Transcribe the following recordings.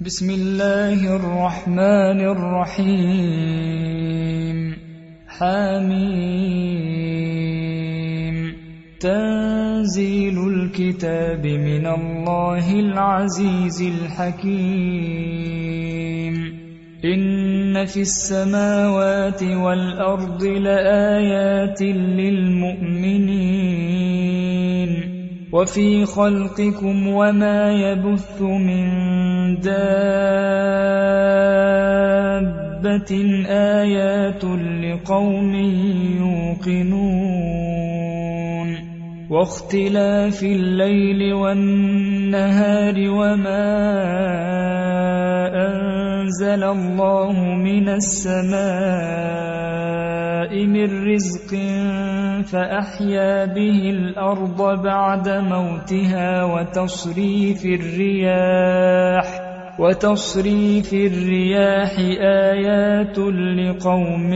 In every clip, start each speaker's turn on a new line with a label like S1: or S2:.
S1: بسم الله الرحمن الرحيم حميم تنزيل الكتاب من الله العزيز الحكيم إن في السماوات والأرض لآيات للمؤمنين وفي خلقكم وما يبث من دابة آيات لقوم يوقنون واختلاف الليل والنهار وما أنزل الله من السماء من رزق فأحيا به الأرض بعد موتها وتصريف الرياح آيات لقوم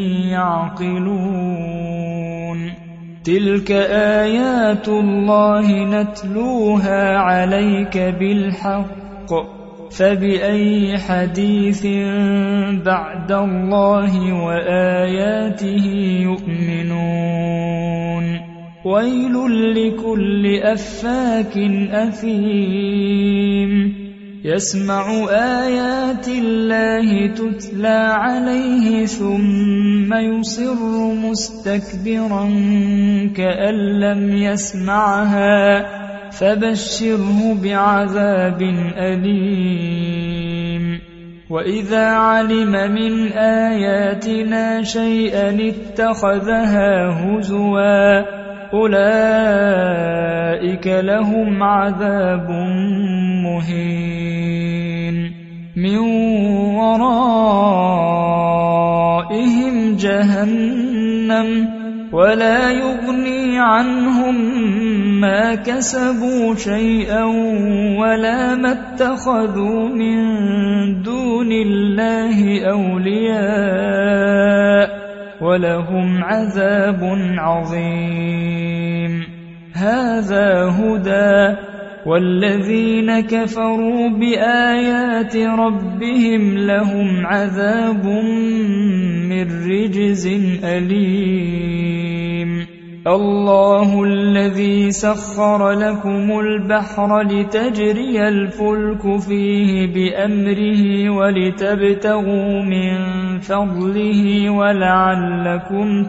S1: يعقلون تلك آيات الله نتلوها عليك بالحق فبأي حديث بعد الله وآياته يؤمنون ويل لكل أفاك أثيم يسمع آيات الله تتلى عليه ثم يصر مستكبرا كأن لم يسمعها فبشره بعذاب أليم وإذا علم من آياتنا شيئا اتخذها هزوا أولئك لهم عذاب مهين من ورائهم جهنم ولا يغني عنهم ما كسبوا شيئا ولا ما اتخذوا من دون الله أولياء ولهم عذاب عظيم هذا هدى والذين كفروا بآيات ربهم لهم عذاب من رجز أليم الله الذي سخر لكم البحر لتجري الفلك فيه بأمره ولتبتغوا من فضله ولعلكم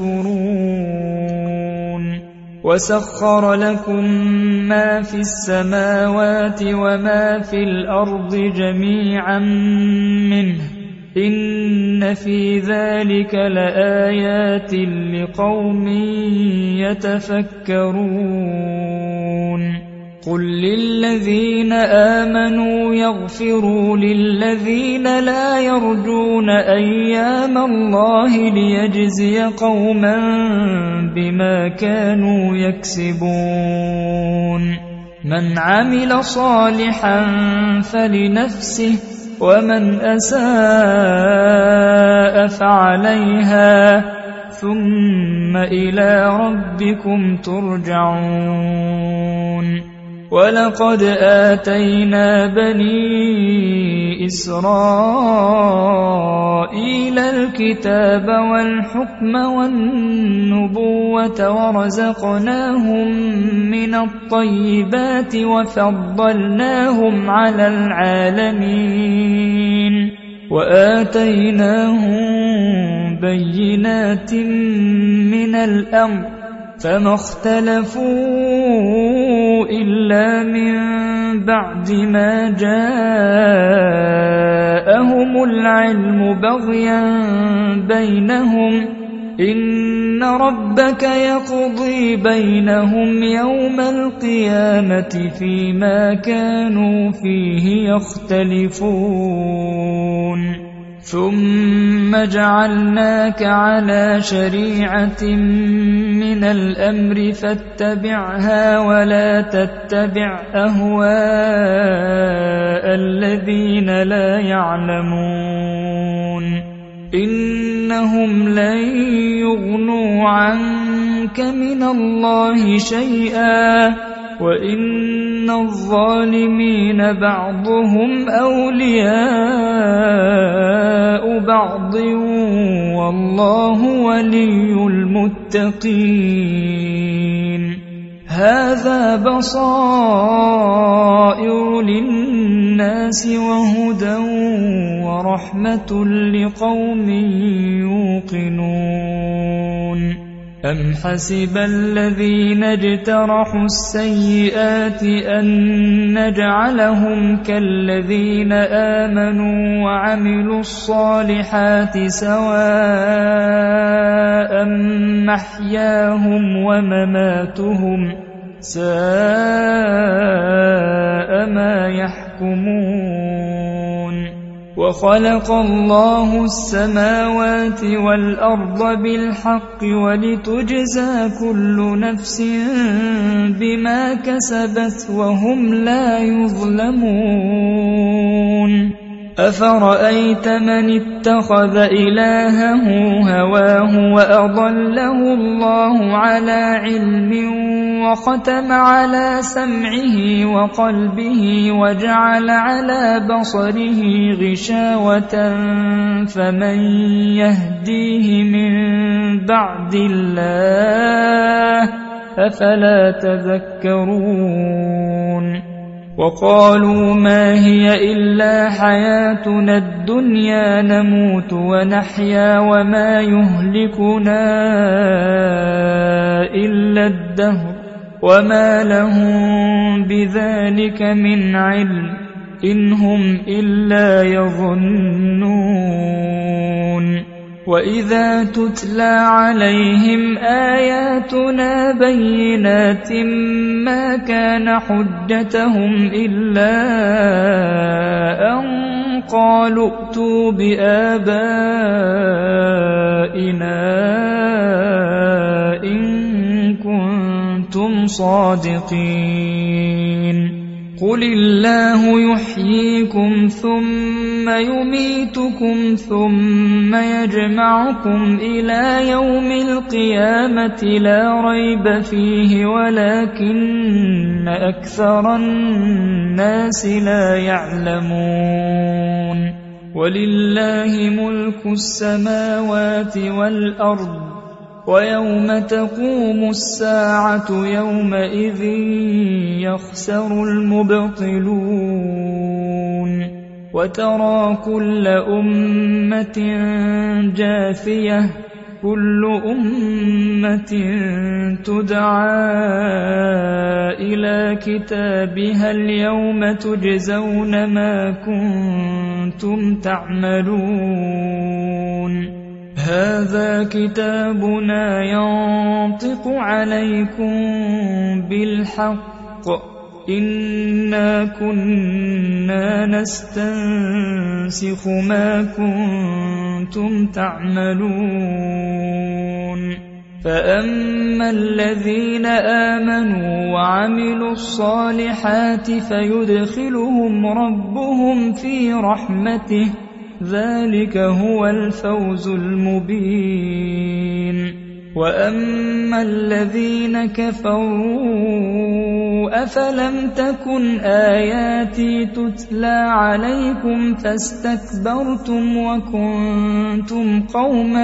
S1: تشكرون وسخر لكم ما في السماوات وما في الأرض جميعا منه إن في ذلك لآيات لقوم يتفكرون قل للذين آمنوا يغفروا للذين لا يرجون أيام الله ليجزي قوما بما كانوا يكسبون من عمل صالحا فلنفسه ومن أساء فعليها ثم إلى ربكم ترجعون ولقد آتينا بني إسرائيل الكتاب والحكم والنبوة ورزقناهم من الطيبات وفضلناهم على العالمين وآتيناهم بينات من الأمر فما اختلفوا إلا من بعد ما جاءهم العلم بغيا بينهم إن ربك يقضي بينهم يوم القيامة فيما كانوا فيه يختلفون ثم جعلناك على شريعة من الأمر فاتبعها ولا تتبع أهواء الذين لا يعلمون إنهم لن يغنوا عنك من الله شيئا وإن الظالمين بعضهم أولياء بعض والله ولي المتقين. هذا بصائر للناس وهدى ورحمة لقوم يوقنون. أم حسب الذين اجترحوا السيئات أن نجعلهم كالذين آمنوا وعملوا الصالحات سواء محياهم ومماتهم ساء ما يحكمون. وخلق الله السماوات والأرض بالحق ولتجزى كل نفس بما كسبت وهم لا يظلمون. أفرأيت من اتخذ إلهه هواه وأضله الله على علم وختم على سمعه وقلبه وجعل على بصره غشاوة فمن يهديه من بعد الله أفلا تذكرون. وقالوا ما هي إلا حياتنا الدنيا نموت ونحيا وما يهلكنا إلا الدهر وما لهم بذلك من علم إن هم إلا يظنون. وإذا تتلى عليهم آياتنا بينات ما كان حجتهم إلا أن قالوا ائتوا بآبائنا إن كنتم صادقين. قل الله يحييكم ثم يميتكم ثم يجمعكم إلى يوم القيامة لا ريب فيه ولكن أكثر الناس لا يعلمون. ولله ملك السماوات والأرض ويوم تقوم الساعة يومئذ يخسر المبطلون. وترى كل أمة جاثية كل أمة تدعى إلى كتابها اليوم تجزون ما كنتم تعملون. هذا كتابنا ينطق عليكم بالحق إنا كنا نستنسخ ما كنتم تعملون. فأما الذين آمنوا وعملوا الصالحات فيدخلهم ربهم في رحمته ذلك هو الفوز المبين. وأما الذين كفروا أفلم تكن آياتي تتلى عليكم فاستكبرتم وكنتم قوما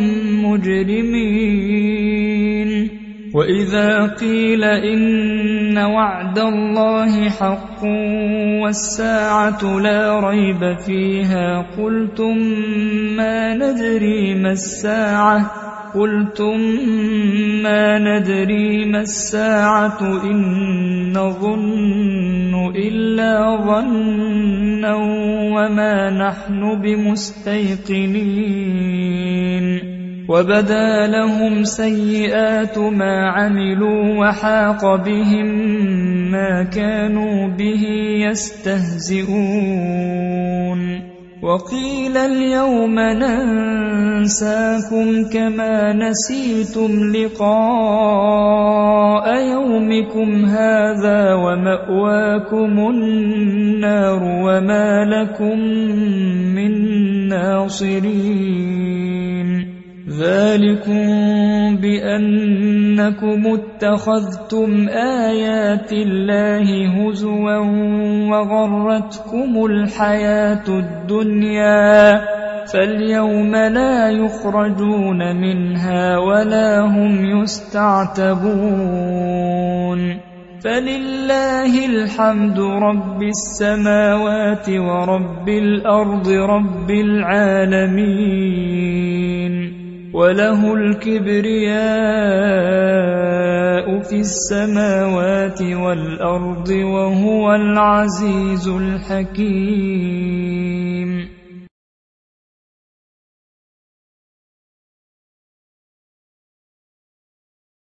S1: مجرمين. وإذا قيل إن وعد الله حق والساعة لا ريب فيها قلتم ما ندري ما الساعة إن نظن إلا ظنا وما نحن بمستيقنين. وبدا لهم سيئات ما عملوا وحاق بهم ما كانوا به يستهزئون. وقيل اليوم ننساكم كما نسيتم لقاء يومكم هذا ومأواكم النار وما لكم من ناصرين. ذلكم بأنكم اتخذتم آيات الله هزوا وغرتكم الحياة الدنيا فاليوم لا يخرجون منها ولا هم يستعتبون فلله الحمد رب السماوات ورب الأرض رب العالمين وله الكبرياء في السماوات والأرض وهو العزيز الحكيم